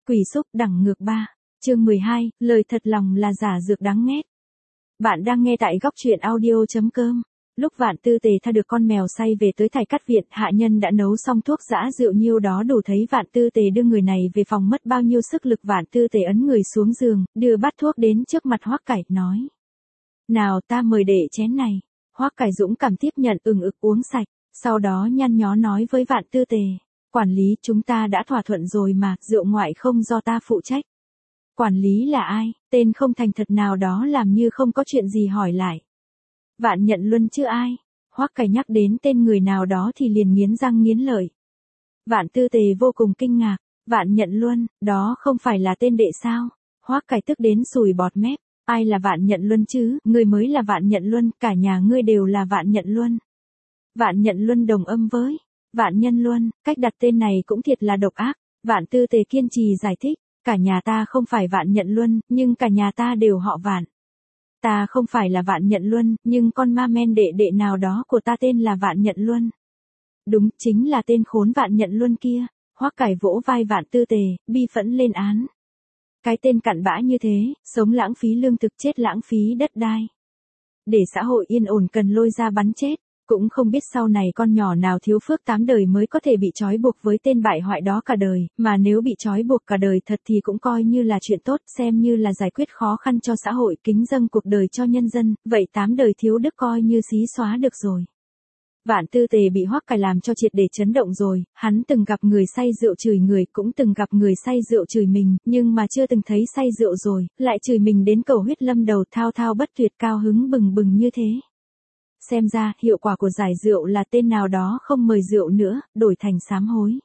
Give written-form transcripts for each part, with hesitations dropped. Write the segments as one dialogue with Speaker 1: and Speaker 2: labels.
Speaker 1: Quỷ xúc đẳng ngược 3. Chương 12, lời thật lòng là giả dược đáng ghét. Bạn đang nghe tại góc truyện audio.com. Lúc Vạn Tư Tề tha được con mèo say về tới Thải Cát Viện, hạ nhân đã nấu xong thuốc giã rượu nhiêu đó đủ thấy Vạn Tư Tề đưa người này về phòng mất bao nhiêu sức lực. Vạn Tư Tề ấn người xuống giường, đưa bát thuốc đến trước mặt Hoắc Cải, nói: "Nào, ta mời đệ chén này." Hoắc Cải dũng cảm tiếp nhận, uống sạch, sau đó nhăn nhó nói với Vạn Tư Tề: "Quản lý, chúng ta đã thỏa thuận rồi mà, rượu ngoại không do ta phụ trách." Quản lý là ai? Tên không thành thật nào đó làm như không có chuyện gì hỏi lại. Vạn Nhận Luân chứ ai? Hoắc Cải nhắc đến tên người nào đó thì liền nghiến răng nghiến lợi. Vạn Tư Tề vô cùng kinh ngạc. Vạn Nhận Luân, đó không phải là tên đệ sao? Hoắc Cải tức đến sùi bọt mép. Ai là Vạn Nhận Luân chứ? Ngươi mới là Vạn Nhận Luân, cả nhà ngươi đều là Vạn Nhận Luân. Vạn Nhận Luân đồng âm với Vạn Nhân Luân, cách đặt tên này cũng thiệt là độc ác. Vạn Tư Tề kiên trì giải thích. Cả nhà ta không phải Vạn Nhận Luân, nhưng cả nhà ta đều họ Vạn. Ta không phải là Vạn Nhận Luân, nhưng con ma men đệ đệ nào đó của ta tên là Vạn Nhận Luân. Đúng, chính là tên khốn Vạn Nhận Luân kia. Hoắc Cải vỗ vai Vạn Tư Tề, bi phẫn lên án. Cái tên cặn bã như thế, sống lãng phí lương thực, chết lãng phí đất đai. Để xã hội yên ổn cần lôi ra bắn chết. Cũng không biết sau này con nhỏ nào thiếu phước 8 đời mới có thể bị trói buộc với tên bại hoại đó cả đời, mà nếu bị trói buộc cả đời thật thì cũng coi như là chuyện tốt, xem như là giải quyết khó khăn cho xã hội, kính dâng cuộc đời cho nhân dân, vậy 8 đời thiếu đức coi như xí xóa được rồi. Vạn Tư Tề bị Hoắc Cải làm cho triệt để chấn động rồi, hắn từng gặp người say rượu chửi người, cũng từng gặp người say rượu chửi mình, nhưng mà chưa từng thấy say rượu rồi, lại chửi mình đến cầu huyết lâm đầu, thao thao bất tuyệt, cao hứng bừng bừng như thế. Xem ra, hiệu quả của giải rượu là tên nào đó không mời rượu nữa, đổi thành sám hối.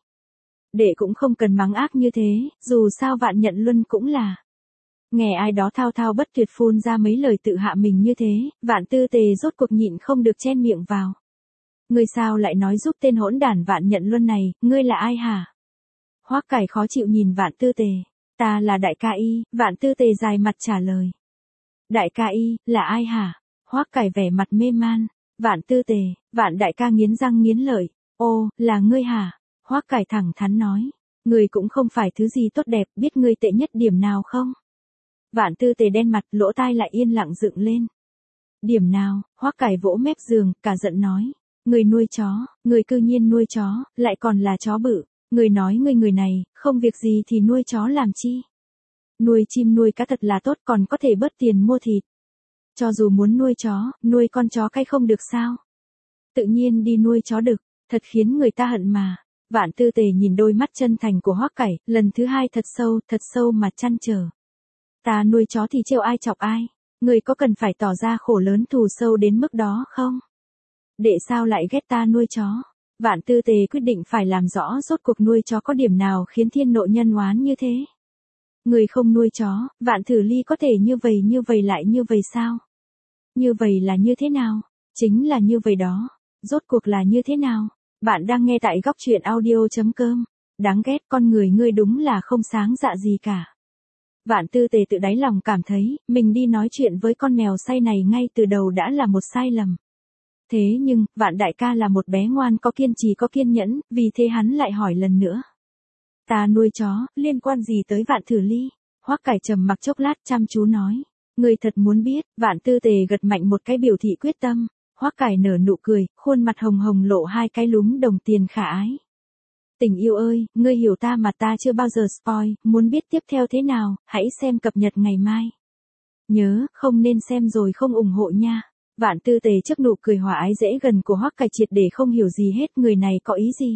Speaker 1: Đệ cũng không cần mắng ác như thế, dù sao Vạn Nhận Luân cũng là. Nghe ai đó thao thao bất tuyệt phun ra mấy lời tự hạ mình như thế, Vạn Tư Tề rốt cuộc nhịn không được chen miệng vào. Ngươi sao lại nói giúp tên hỗn đản Vạn Nhận Luân này, ngươi là ai hả? Hoắc Cải khó chịu nhìn Vạn Tư Tề. Ta là đại ca y, Vạn Tư Tề dài mặt trả lời. Đại ca y, là ai hả? Hoắc Cải vẻ mặt mê man. Vạn Tư Tề, Vạn đại ca nghiến răng nghiến lợi. Ô, là ngươi hả? Hoắc Cải thẳng thắn nói. Ngươi cũng không phải thứ gì tốt đẹp, biết ngươi tệ nhất điểm nào không? Vạn Tư Tề đen mặt, lỗ tai lại yên lặng dựng lên. Điểm nào? Hoắc Cải vỗ mép giường, cả giận nói. Ngươi nuôi chó, ngươi cư nhiên nuôi chó, lại còn là chó bự. Ngươi nói ngươi người này, không việc gì thì nuôi chó làm chi? Nuôi chim nuôi cá thật là tốt, còn có thể bớt tiền mua thịt. Cho dù muốn nuôi chó, nuôi con chó cái không được sao? Tự nhiên đi nuôi chó đực, thật khiến người ta hận mà. Vạn Tư Tề nhìn đôi mắt chân thành của Hoắc Cải, lần thứ hai thật sâu mà trăn trở. Ta nuôi chó thì trêu ai chọc ai? Người có cần phải tỏ ra khổ lớn thù sâu đến mức đó không? Đệ sao lại ghét ta nuôi chó? Vạn Tư Tề quyết định phải làm rõ rốt cuộc nuôi chó có điểm nào khiến thiên nộ nhân oán như thế. Người không nuôi chó, Vạn Thử Ly có thể như vậy lại như vậy sao? Như vậy là như thế nào? Chính là như vậy đó. Rốt cuộc là như thế nào? Bạn đang nghe tại góc truyện audio.com. Đáng ghét, con người ngươi đúng là không sáng dạ gì cả. Vạn Tư Tề tự đáy lòng cảm thấy, mình đi nói chuyện với con mèo say này ngay từ đầu đã là một sai lầm. Thế nhưng, Vạn đại ca là một bé ngoan có kiên trì có kiên nhẫn, vì thế hắn lại hỏi lần nữa. Ta nuôi chó, liên quan gì tới Vạn Thử Ly? Hoắc Cải trầm mặc chốc lát chăm chú nói. Người thật muốn biết, Vạn Tư Tề gật mạnh một cái biểu thị quyết tâm. Hoắc Cải nở nụ cười, khuôn mặt hồng hồng lộ hai cái lúm đồng tiền khả ái. Tình yêu ơi, ngươi hiểu ta mà ta chưa bao giờ spoil, muốn biết tiếp theo thế nào, hãy xem cập nhật ngày mai. Nhớ, không nên xem rồi không ủng hộ nha. Vạn Tư Tề trước nụ cười hòa ái dễ gần của Hoắc Cải triệt để không hiểu gì hết, người này có ý gì.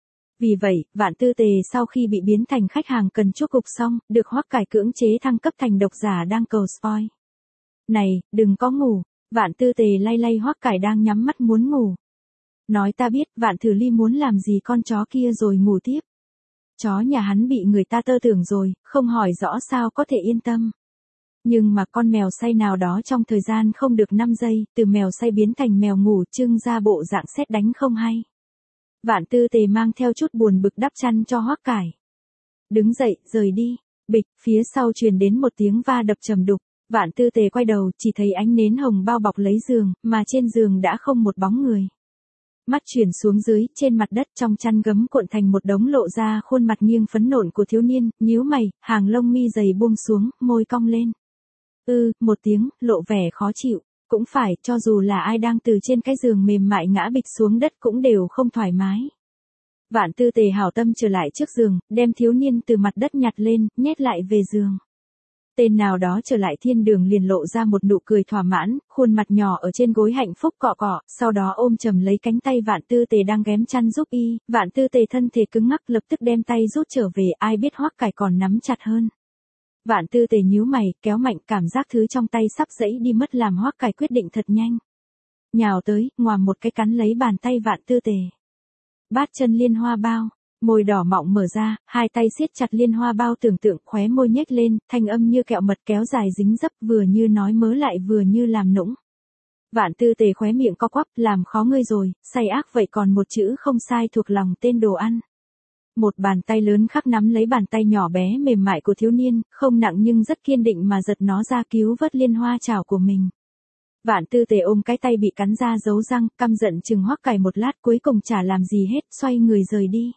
Speaker 1: Vì vậy, Vạn Tư Tề sau khi bị biến thành khách hàng cần chúc cục xong, được Hoắc Cải cưỡng chế thăng cấp thành độc giả đang cầu spoil. Này, đừng có ngủ. Vạn Tư Tề lay Hoắc Cải đang nhắm mắt muốn ngủ. Nói ta biết, Vạn Thử Ly muốn làm gì con chó kia rồi ngủ tiếp. Chó nhà hắn bị người ta tơ tưởng rồi, không hỏi rõ sao có thể yên tâm. Nhưng mà con mèo say nào đó trong thời gian không được 5 giây, từ mèo say biến thành mèo ngủ, trưng ra bộ dạng sét đánh không hay. Vạn Tư Tề mang theo chút buồn bực đắp chăn cho Hoắc Cải. Đứng dậy, rời đi. Bịch, phía sau truyền đến một tiếng va đập trầm đục. Vạn Tư Tề quay đầu, chỉ thấy ánh nến hồng bao bọc lấy giường, mà trên giường đã không một bóng người. Mắt chuyển xuống dưới, trên mặt đất trong chăn gấm cuộn thành một đống lộ ra khuôn mặt nghiêng phấn nộn của thiếu niên, nhíu mày, hàng lông mi dày buông xuống, môi cong lên. Một tiếng, lộ vẻ khó chịu. Cũng phải, cho dù là ai đang từ trên cái giường mềm mại ngã bịch xuống đất cũng đều không thoải mái. Vạn Tư Tề hảo tâm trở lại trước giường, đem thiếu niên từ mặt đất nhặt lên, nhét lại về giường. Tên nào đó trở lại thiên đường liền lộ ra một nụ cười thỏa mãn, khuôn mặt nhỏ ở trên gối hạnh phúc cọ cọ, sau đó ôm chầm lấy cánh tay Vạn Tư Tề đang ghém chăn giúp y, Vạn Tư Tề thân thể cứng ngắc lập tức đem tay rút trở về, ai biết Hoắc Cải còn nắm chặt hơn. Vạn Tư Tề nhíu mày, kéo mạnh, cảm giác thứ trong tay sắp dẫy đi mất làm Hoắc Cải quyết định thật nhanh. Nhào tới, ngoàm một cái cắn lấy bàn tay Vạn Tư Tề. Bát chân liên hoa bao, môi đỏ mọng mở ra, hai tay siết chặt liên hoa bao tưởng tượng, khóe môi nhếch lên, thanh âm như kẹo mật kéo dài dính dấp, vừa như nói mớ lại vừa như làm nũng. Vạn Tư Tề khóe miệng co quắp, làm khó ngươi rồi, say ác vậy còn một chữ không sai thuộc lòng tên đồ ăn. Một bàn tay lớn khắc nắm lấy bàn tay nhỏ bé mềm mại của thiếu niên, không nặng nhưng rất kiên định mà giật nó ra cứu vớt liên hoa chảo của mình. Vạn Tư Tề ôm cái tay bị cắn ra dấu răng, căm giận chừng Hoắc Cải một lát cuối cùng chả làm gì hết, xoay người rời đi.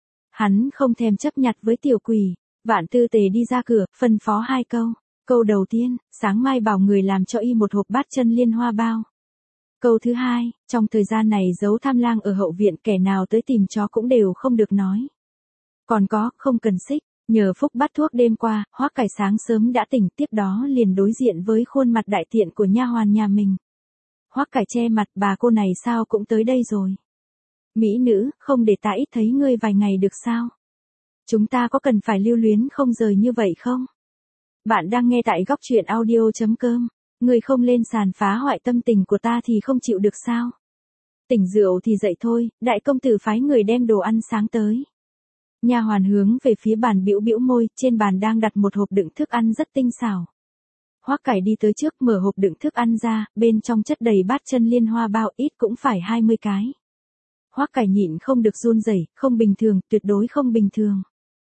Speaker 1: Hắn không thèm chấp nhặt với tiểu quỷ. Vạn Tư Tề đi ra cửa, phân phó hai câu. Câu đầu tiên, sáng mai bảo người làm cho y một hộp bát chân liên hoa bao. Câu thứ hai, trong thời gian này giấu tham lang ở hậu viện, kẻ nào tới tìm chó cũng đều không được nói. Còn có, không cần xích, nhờ phúc bắt thuốc đêm qua, Hoắc Cải sáng sớm đã tỉnh, tiếp đó liền đối diện với khuôn mặt đại tiện của nha hoàn nhà mình. Hoắc Cải che mặt, bà cô này sao cũng tới đây rồi. Mỹ nữ, không để ta ít thấy ngươi vài ngày được sao? Chúng ta có cần phải lưu luyến không rời như vậy không? Bạn đang nghe tại góc truyện audio.com. Ngươi không lên sàn phá hoại tâm tình của ta thì không chịu được sao? Tỉnh rượu thì dậy thôi, đại công tử phái người đem đồ ăn sáng tới. Nha hoàn hướng về phía bàn bĩu bĩu môi, trên bàn đang đặt một hộp đựng thức ăn rất tinh xảo. Hoắc Cải đi tới trước mở hộp đựng thức ăn ra, bên trong chất đầy bát chân liên hoa bao, ít cũng phải 20 cái. Hoắc Cải nhịn không được run rẩy, không bình thường, tuyệt đối không bình thường.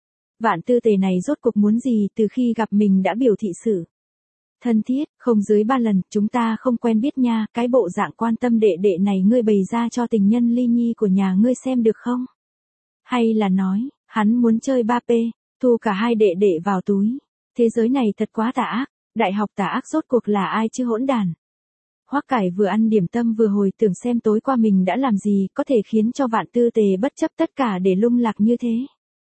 Speaker 1: Vạn Tư Tề này rốt cuộc muốn gì, từ khi gặp mình đã biểu thị sự thân thiết, không dưới 3 lần, chúng ta không quen biết nha, cái bộ dạng quan tâm đệ đệ này ngươi bày ra cho tình nhân ly nhi của nhà ngươi xem được không? Hay là nói, hắn muốn chơi 3P, thu cả hai đệ đệ vào túi. Thế giới này thật quá tà ác, đại học tà ác rốt cuộc là ai chứ hỗn đàn. Hoắc Cải vừa ăn điểm tâm vừa hồi tưởng xem tối qua mình đã làm gì có thể khiến cho Vạn Tư Tề bất chấp tất cả để lung lạc như thế.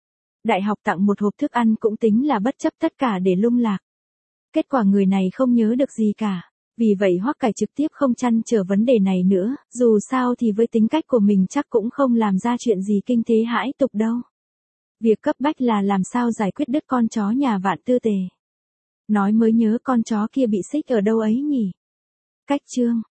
Speaker 1: Đại học tặng một hộp thức ăn cũng tính là bất chấp tất cả để lung lạc. Kết quả người này không nhớ được gì cả. Vì vậy Hoắc Cải trực tiếp không trăn trở vấn đề này nữa, dù sao thì với tính cách của mình chắc cũng không làm ra chuyện gì kinh thế hãi tục đâu. Việc cấp bách là làm sao giải quyết đứt con chó nhà Vạn Tư Tề. Nói mới nhớ con chó kia bị xích ở đâu ấy nhỉ? Cách chương